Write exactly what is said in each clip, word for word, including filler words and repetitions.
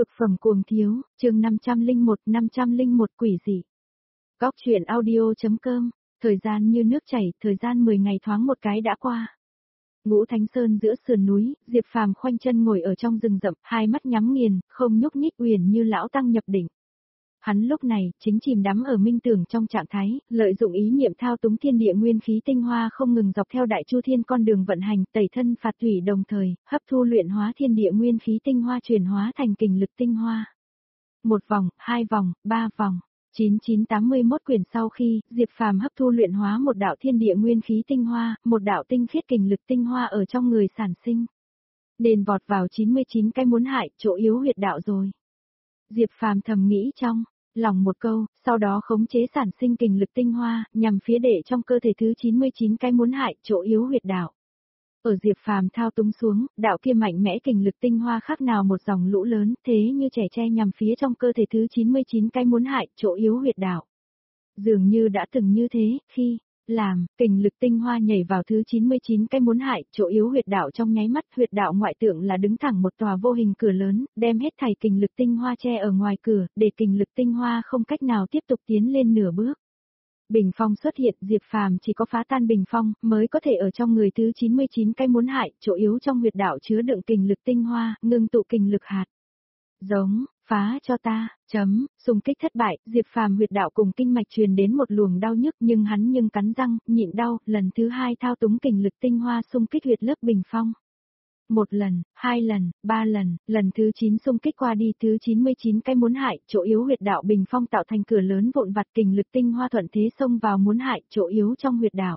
Cực phẩm cuồng thiếu, chương năm trăm lẻ một, năm trăm lẻ một quỷ dị. Góc truyện audio.com, thời gian như nước chảy, thời gian mười ngày thoáng một cái đã qua. Ngũ Thánh Sơn giữa sườn núi, Diệp Phàm khoanh chân ngồi ở trong rừng rậm, hai mắt nhắm nghiền, không nhúc nhích uyển như lão tăng nhập định. Hắn lúc này, chính chìm đắm ở minh tưởng trong trạng thái, lợi dụng ý niệm thao túng thiên địa nguyên khí tinh hoa không ngừng dọc theo đại chu thiên con đường vận hành, tẩy thân phạt thủy đồng thời, hấp thu luyện hóa thiên địa nguyên khí tinh hoa chuyển hóa thành kình lực tinh hoa. Một vòng, hai vòng, ba vòng. chín chín tám mươi mốt quyển sau khi, Diệp Phàm hấp thu luyện hóa một đạo thiên địa nguyên khí tinh hoa, một đạo tinh khiết kình lực tinh hoa ở trong người sản sinh. Nên vọt vào chín mươi chín cái muốn hại, chỗ yếu huyệt đạo rồi. Diệp Phàm thầm nghĩ trong lòng một câu, sau đó khống chế sản sinh kình lực tinh hoa, nhằm phía để trong cơ thể thứ chín mươi chín cái muốn hại, chỗ yếu huyệt đạo. Ở Diệp Phàm thao túng xuống, đạo kia mạnh mẽ kình lực tinh hoa khác nào một dòng lũ lớn, thế như trẻ tre nhằm phía trong cơ thể thứ chín mươi chín cái muốn hại, chỗ yếu huyệt đạo. Dường như đã từng như thế, khi làm, kình lực tinh hoa nhảy vào thứ chín mươi chín cái muốn hại, chỗ yếu huyệt đạo trong nháy mắt, huyệt đạo ngoại tượng là đứng thẳng một tòa vô hình cửa lớn, đem hết thảy kình lực tinh hoa che ở ngoài cửa, để kình lực tinh hoa không cách nào tiếp tục tiến lên nửa bước. Bình phong xuất hiện, Diệp Phàm chỉ có phá tan bình phong, mới có thể ở trong người thứ chín mươi chín cái muốn hại, chỗ yếu trong huyệt đạo chứa đựng kình lực tinh hoa, ngưng tụ kình lực hạt. Giống, phá cho ta, chấm, xung kích thất bại, Diệp Phàm huyệt đạo cùng kinh mạch truyền đến một luồng đau nhức nhưng hắn nhưng cắn răng, nhịn đau, lần thứ hai thao túng kình lực tinh hoa xung kích huyệt lớp bình phong. Một lần, hai lần, ba lần, lần thứ chín xung kích qua đi thứ chín mươi chín cái muốn hại, chỗ yếu huyệt đạo bình phong tạo thành cửa lớn vụn vặt kình lực tinh hoa thuận thế xông vào muốn hại, chỗ yếu trong huyệt đạo.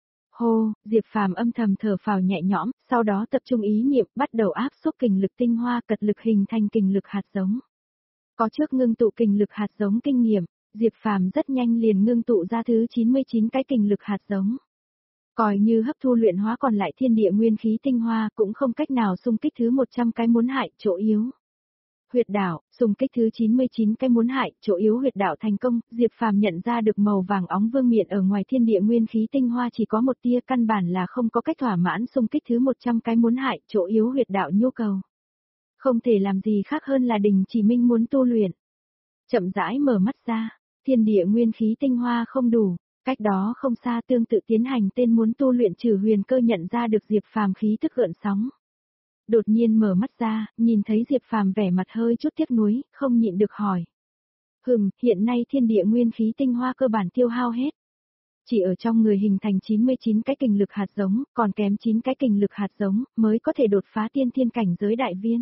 Hô, Diệp Phàm âm thầm thở phào nhẹ nhõm, sau đó tập trung ý niệm, bắt đầu áp xúc kình lực tinh hoa cật lực hình thành kình lực hạt giống. Có trước ngưng tụ kình lực hạt giống kinh nghiệm, Diệp Phàm rất nhanh liền ngưng tụ ra thứ chín mươi chín cái kình lực hạt giống. Coi như hấp thu luyện hóa còn lại thiên địa nguyên khí tinh hoa cũng không cách nào xung kích thứ một trăm cái muốn hại, chỗ yếu. Huyệt đạo, xung kích thứ chín mươi chín cái muốn hại, chỗ yếu huyệt đạo thành công, Diệp Phàm nhận ra được màu vàng óng vương miện ở ngoài thiên địa nguyên khí tinh hoa chỉ có một tia, căn bản là không có cách thỏa mãn xung kích thứ một trăm cái muốn hại, chỗ yếu huyệt đạo nhu cầu. Không thể làm gì khác hơn là Đình Chỉ Minh muốn tu luyện. Chậm rãi mở mắt ra, thiên địa nguyên khí tinh hoa không đủ. Cách đó không xa tương tự tiến hành tên muốn tu luyện Trử Huyền Cơ nhận ra được Diệp Phàm khí tức gợn sóng. Đột nhiên mở mắt ra, nhìn thấy Diệp Phàm vẻ mặt hơi chút tiếc nuối, không nhịn được hỏi. Hừm, hiện nay thiên địa nguyên khí tinh hoa cơ bản tiêu hao hết. Chỉ ở trong người hình thành chín mươi chín cái kình lực hạt giống, còn kém chín cái kình lực hạt giống, mới có thể đột phá tiên thiên cảnh giới đại viên.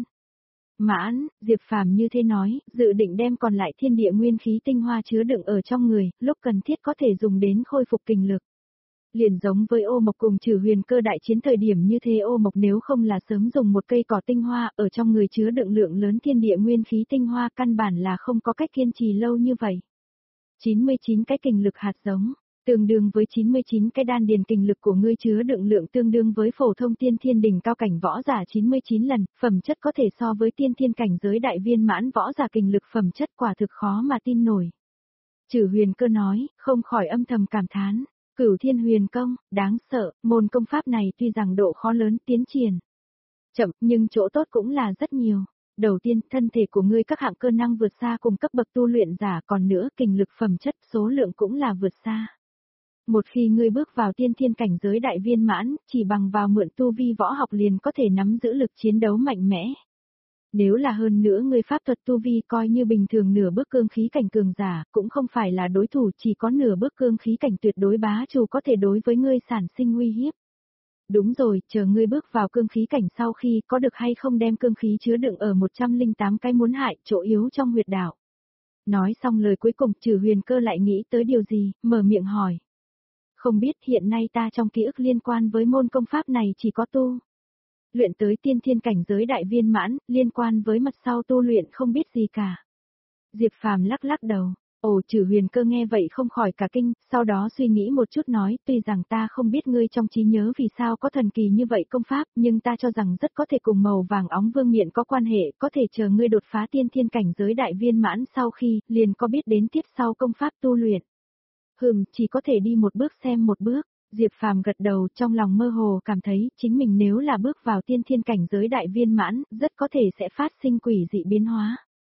Mãn, Diệp Phàm như thế nói, dự định đem còn lại thiên địa nguyên khí tinh hoa chứa đựng ở trong người, lúc cần thiết có thể dùng đến khôi phục kình lực. Liền giống với Ô Mộc cùng Trử Huyền Cơ đại chiến thời điểm như thế, Ô Mộc nếu không là sớm dùng một cây cỏ tinh hoa, ở trong người chứa đựng lượng lớn thiên địa nguyên khí tinh hoa căn bản là không có cách kiên trì lâu như vậy. chín mươi chín cái kình lực hạt giống, tương đương với chín mươi chín cái đan điền kình lực của ngươi chứa đựng lượng tương đương với phổ thông tiên thiên đỉnh cao cảnh võ giả chín mươi chín lần, phẩm chất có thể so với tiên thiên cảnh giới đại viên mãn võ giả kình lực phẩm chất quả thực khó mà tin nổi. Trử Huyền Cơ nói, không khỏi âm thầm cảm thán, Cửu Thiên Huyền Công, đáng sợ, môn công pháp này tuy rằng độ khó lớn tiến triển chậm, nhưng chỗ tốt cũng là rất nhiều. Đầu tiên, thân thể của ngươi các hạng cơ năng vượt xa cùng cấp bậc tu luyện giả, còn nữa kình lực phẩm chất số lượng cũng là vượt xa. Một khi ngươi bước vào tiên thiên cảnh giới đại viên mãn, chỉ bằng vào mượn tu vi võ học liền có thể nắm giữ lực chiến đấu mạnh mẽ. Nếu là hơn nữa ngươi pháp thuật tu vi coi như bình thường nửa bước cương khí cảnh cường giả, cũng không phải là đối thủ, chỉ có nửa bước cương khí cảnh tuyệt đối bá chủ có thể đối với ngươi sản sinh nguy hiếp. Đúng rồi, chờ ngươi bước vào cương khí cảnh sau khi có được hay không đem cương khí chứa đựng ở một trăm lẻ tám cái muốn hại, chỗ yếu trong huyệt đạo. Nói xong lời cuối cùng, Trử Huyền Cơ lại nghĩ tới điều gì, mở miệng hỏi. Không biết hiện nay ta trong ký ức liên quan với môn công pháp này chỉ có tu luyện tới tiên thiên cảnh giới đại viên mãn, liên quan với mặt sau tu luyện không biết gì cả. Diệp Phàm lắc lắc đầu, ồ Trử Huyền Cơ nghe vậy không khỏi cả kinh, sau đó suy nghĩ một chút nói, tuy rằng ta không biết ngươi trong trí nhớ vì sao có thần kỳ như vậy công pháp, nhưng ta cho rằng rất có thể cùng màu vàng óng vương miện có quan hệ, có thể chờ ngươi đột phá tiên thiên cảnh giới đại viên mãn sau khi, liền có biết đến tiếp sau công pháp tu luyện. Hừm, chỉ có thể đi một bước xem một bước. Diệp Phàm gật đầu, trong lòng mơ hồ cảm thấy chính mình nếu là bước vào tiên thiên cảnh giới đại viên mãn, rất có thể sẽ phát sinh quỷ dị biến hóa.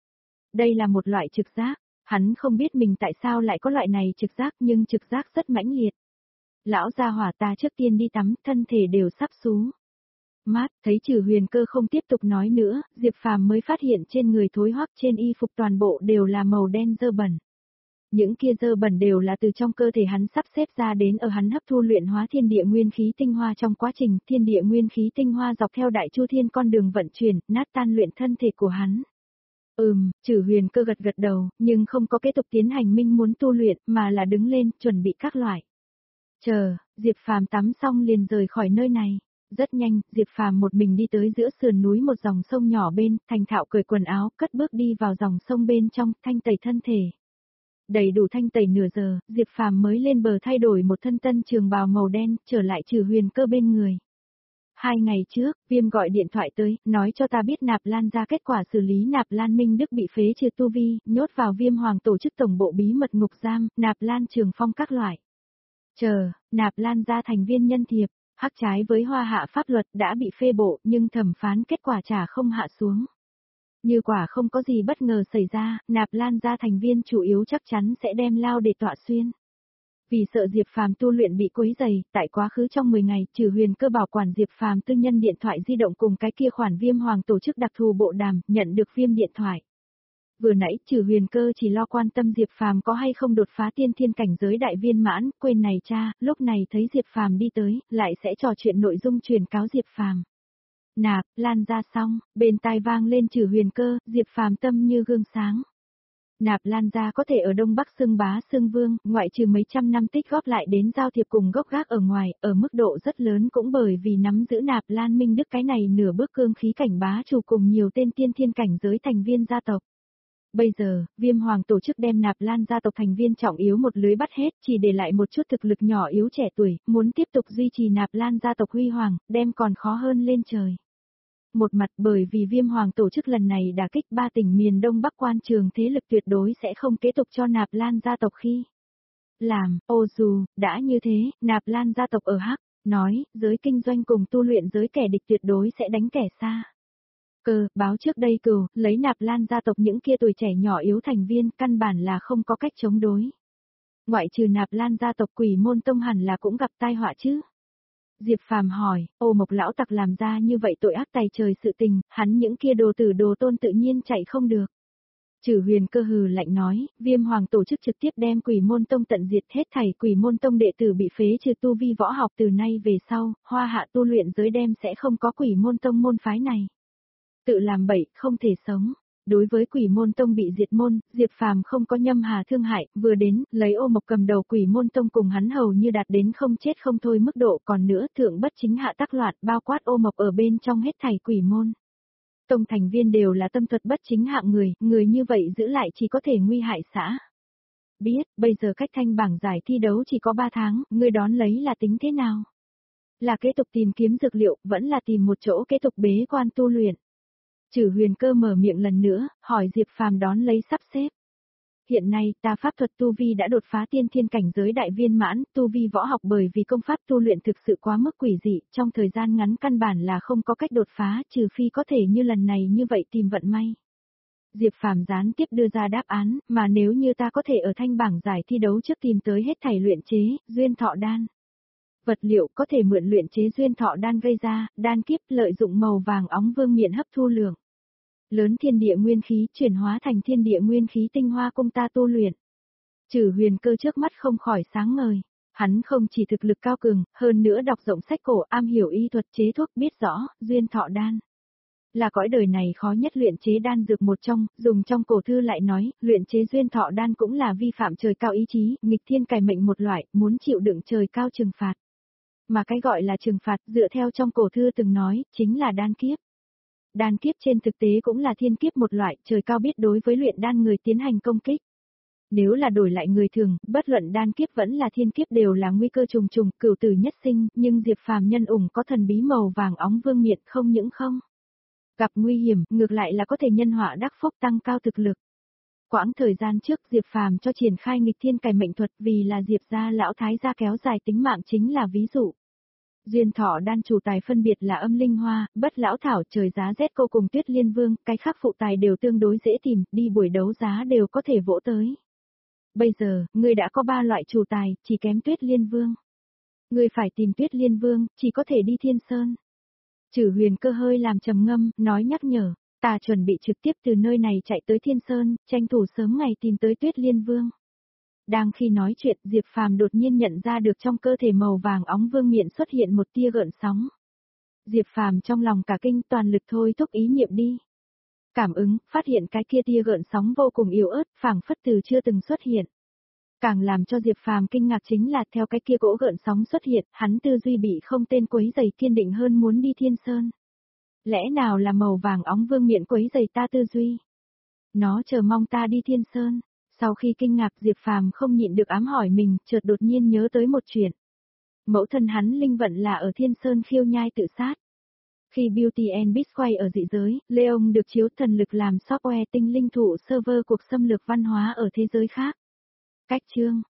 Đây là một loại trực giác, hắn không biết mình tại sao lại có loại này trực giác nhưng trực giác rất mãnh liệt. Lão gia hỏa ta trước tiên đi tắm, thân thể đều sắp sú. Mát, thấy Trừ Huyền Cơ không tiếp tục nói nữa, Diệp Phàm mới phát hiện trên người thối hoắc trên y phục toàn bộ đều là màu đen dơ bẩn. Những kia dơ bẩn đều là từ trong cơ thể hắn sắp xếp ra đến ở hắn hấp thu luyện hóa thiên địa nguyên khí tinh hoa trong quá trình thiên địa nguyên khí tinh hoa dọc theo đại chu thiên con đường vận chuyển, nát tan luyện thân thể của hắn. Ừm, Trừ Huyền Cơ gật gật đầu, nhưng không có kế tục tiến hành minh muốn tu luyện mà là đứng lên chuẩn bị các loại. Chờ, Diệp Phàm tắm xong liền rời khỏi nơi này. Rất nhanh, Diệp Phàm một mình đi tới giữa sườn núi một dòng sông nhỏ bên, thành thạo cởi quần áo, cất bước đi vào dòng sông bên trong, thanh tẩy thân thể. Đầy đủ thanh tẩy nửa giờ, Diệp Phàm mới lên bờ thay đổi một thân tân trường bào màu đen, trở lại Trừ Huyền Cơ bên người. Hai ngày trước, Viêm gọi điện thoại tới, nói cho ta biết Nạp Lan ra kết quả xử lý Nạp Lan Minh Đức bị phế trừ tu vi, nhốt vào Viêm Hoàng tổ chức tổng bộ bí mật ngục giam, Nạp Lan Trường Phong các loại. Chờ, Nạp Lan ra thành viên nhân thiệp, hắc trái với Hoa Hạ pháp luật đã bị phê bộ, nhưng thẩm phán kết quả trả không hạ xuống. Như quả không có gì bất ngờ xảy ra, Nạp Lan ra thành viên chủ yếu chắc chắn sẽ đem lao để tọa xuyên. Vì sợ Diệp Phàm tu luyện bị quấy rầy, tại quá khứ trong mười ngày, Trừ Huyền Cơ bảo quản Diệp Phàm tư nhân điện thoại di động cùng cái kia khoản Viêm Hoàng tổ chức đặc thù bộ đàm, nhận được Viêm điện thoại. Vừa nãy Trừ Huyền Cơ chỉ lo quan tâm Diệp Phàm có hay không đột phá tiên thiên cảnh giới đại viên mãn, quên này cha, lúc này thấy Diệp Phàm đi tới, lại sẽ trò chuyện nội dung truyền cáo Diệp Phàm. Nạp Lan ra xong, bên tai vang lên Trừ Huyền Cơ, Diệp Phàm tâm như gương sáng. Nạp Lan ra có thể ở Đông Bắc xưng bá xưng vương, ngoại trừ mấy trăm năm tích góp lại đến giao thiệp cùng gốc gác ở ngoài, ở mức độ rất lớn cũng bởi vì nắm giữ Nạp Lan Minh Đức cái này nửa bước cương khí cảnh bá chủ cùng nhiều tên tiên thiên cảnh giới thành viên gia tộc. Bây giờ, Viêm Hoàng tổ chức đem Nạp Lan gia tộc thành viên trọng yếu một lưới bắt hết, chỉ để lại một chút thực lực nhỏ yếu trẻ tuổi, muốn tiếp tục duy trì Nạp Lan gia tộc huy hoàng, đem còn khó hơn lên trời. Một mặt bởi vì Viêm Hoàng tổ chức lần này đả kích ba tỉnh miền Đông Bắc quan trường thế lực tuyệt đối sẽ không kế tục cho Nạp Lan gia tộc khi làm, ô dù, đã như thế, Nạp Lan gia tộc ở Hắc, nói, giới kinh doanh cùng tu luyện giới kẻ địch tuyệt đối sẽ đánh kẻ xa. Cơ, báo trước đây cừu, lấy Nạp Lan gia tộc những kia tuổi trẻ nhỏ yếu thành viên, căn bản là không có cách chống đối. Ngoại trừ Nạp Lan gia tộc Quỷ Môn Tông hẳn là cũng gặp tai họa chứ. Diệp Phàm hỏi, ô Mộc lão tặc làm ra như vậy tội ác tày trời sự tình, hắn những kia đồ tử đồ tôn tự nhiên chạy không được. Trừ Huyền Cơ hừ lạnh nói, Viêm Hoàng tổ chức trực tiếp đem Quỷ Môn Tông tận diệt hết thảy Quỷ Môn Tông đệ tử bị phế trừ tu vi võ học từ nay về sau, Hoa Hạ tu luyện giới đem sẽ không có Quỷ Môn Tông môn phái này. Tự làm bậy, không thể sống. Đối với Quỷ Môn Tông bị diệt môn, Diệp Phàm không có nhâm hà thương hại, vừa đến, lấy Ô Mộc cầm đầu Quỷ Môn Tông cùng hắn hầu như đạt đến không chết không thôi mức độ, còn nữa thượng bất chính hạ tác loạn, bao quát Ô Mộc ở bên trong hết thảy Quỷ Môn Tông thành viên đều là tâm thuật bất chính hạng người, người như vậy giữ lại chỉ có thể nguy hại xã. Biết, bây giờ cách thanh bảng giải thi đấu chỉ có ba tháng, ngươi đón lấy là tính thế nào? Là kế tục tìm kiếm dược liệu, vẫn là tìm một chỗ kế tục bế quan tu luyện. Trừ Huyền Cơ mở miệng lần nữa, hỏi Diệp Phàm đón lấy sắp xếp. Hiện nay, ta pháp thuật tu vi đã đột phá tiên thiên cảnh giới đại viên mãn, tu vi võ học bởi vì công pháp tu luyện thực sự quá mức quỷ dị, trong thời gian ngắn căn bản là không có cách đột phá, trừ phi có thể như lần này như vậy tìm vận may. Diệp Phàm gián tiếp đưa ra đáp án, mà nếu như ta có thể ở thanh bảng giải thi đấu trước tìm tới hết thảy luyện chế, duyên thọ đan. Vật liệu có thể mượn luyện chế duyên thọ đan gây ra, đan kiếp lợi dụng màu vàng óng vương miện hấp thu lượng lớn thiên địa nguyên khí chuyển hóa thành thiên địa nguyên khí tinh hoa cung ta tu luyện. Trừ Huyền Cơ trước mắt không khỏi sáng ngời, hắn không chỉ thực lực cao cường, hơn nữa đọc rộng sách cổ am hiểu y thuật chế thuốc biết rõ, duyên thọ đan là cõi đời này khó nhất luyện chế đan dược một trong, dùng trong cổ thư lại nói, luyện chế duyên thọ đan cũng là vi phạm trời cao ý chí, nghịch thiên cải mệnh một loại, muốn chịu đựng trời cao trừng phạt. Mà cái gọi là trừng phạt dựa theo trong cổ thư từng nói, chính là đan kiếp. Đan kiếp trên thực tế cũng là thiên kiếp một loại, trời cao biết đối với luyện đan người tiến hành công kích. Nếu là đổi lại người thường, bất luận đan kiếp vẫn là thiên kiếp đều là nguy cơ trùng trùng, cửu tử nhất sinh, nhưng Diệp Phàm nhân ủng có thần bí màu vàng óng vương miện không những không gặp nguy hiểm, ngược lại là có thể nhân họa đắc phúc tăng cao thực lực. Quãng thời gian trước Diệp Phàm cho triển khai nghịch thiên cải mệnh thuật vì là Diệp gia lão thái gia kéo dài tính mạng chính là ví dụ. Duyên thọ đan chủ tài phân biệt là âm linh hoa, bất lão thảo, trời giá rét cô cùng tuyết liên vương, cái khác phụ tài đều tương đối dễ tìm, đi buổi đấu giá đều có thể vỗ tới. Bây giờ, ngươi đã có ba loại chủ tài, chỉ kém tuyết liên vương. Ngươi phải tìm tuyết liên vương, chỉ có thể đi Thiên Sơn. Trử Huyền Cơ hơi làm trầm ngâm, nói nhắc nhở, ta chuẩn bị trực tiếp từ nơi này chạy tới Thiên Sơn, tranh thủ sớm ngày tìm tới tuyết liên vương. Đang khi nói chuyện, Diệp Phàm đột nhiên nhận ra được trong cơ thể màu vàng óng vương miện xuất hiện một tia gợn sóng. Diệp Phàm trong lòng cả kinh, toàn lực thôi thúc ý niệm đi. Cảm ứng, phát hiện cái kia tia gợn sóng vô cùng yếu ớt, phảng phất từ chưa từng xuất hiện. Càng làm cho Diệp Phàm kinh ngạc chính là theo cái kia cỗ gợn sóng xuất hiện, hắn tư duy bị không tên quấy rầy kiên định hơn muốn đi Thiên Sơn. Lẽ nào là màu vàng óng vương miện quấy rầy ta tư duy? Nó chờ mong ta đi Thiên Sơn. Sau khi kinh ngạc, Diệp Phàm không nhịn được ám hỏi mình, chợt đột nhiên nhớ tới một chuyện. Mẫu thân hắn linh vận là ở Thiên Sơn khiêu nhai tự sát. Khi Beauty and Beast quay ở dị giới, Leon được chiếu thần lực làm software tinh linh thụ server cuộc xâm lược văn hóa ở thế giới khác. Cách chương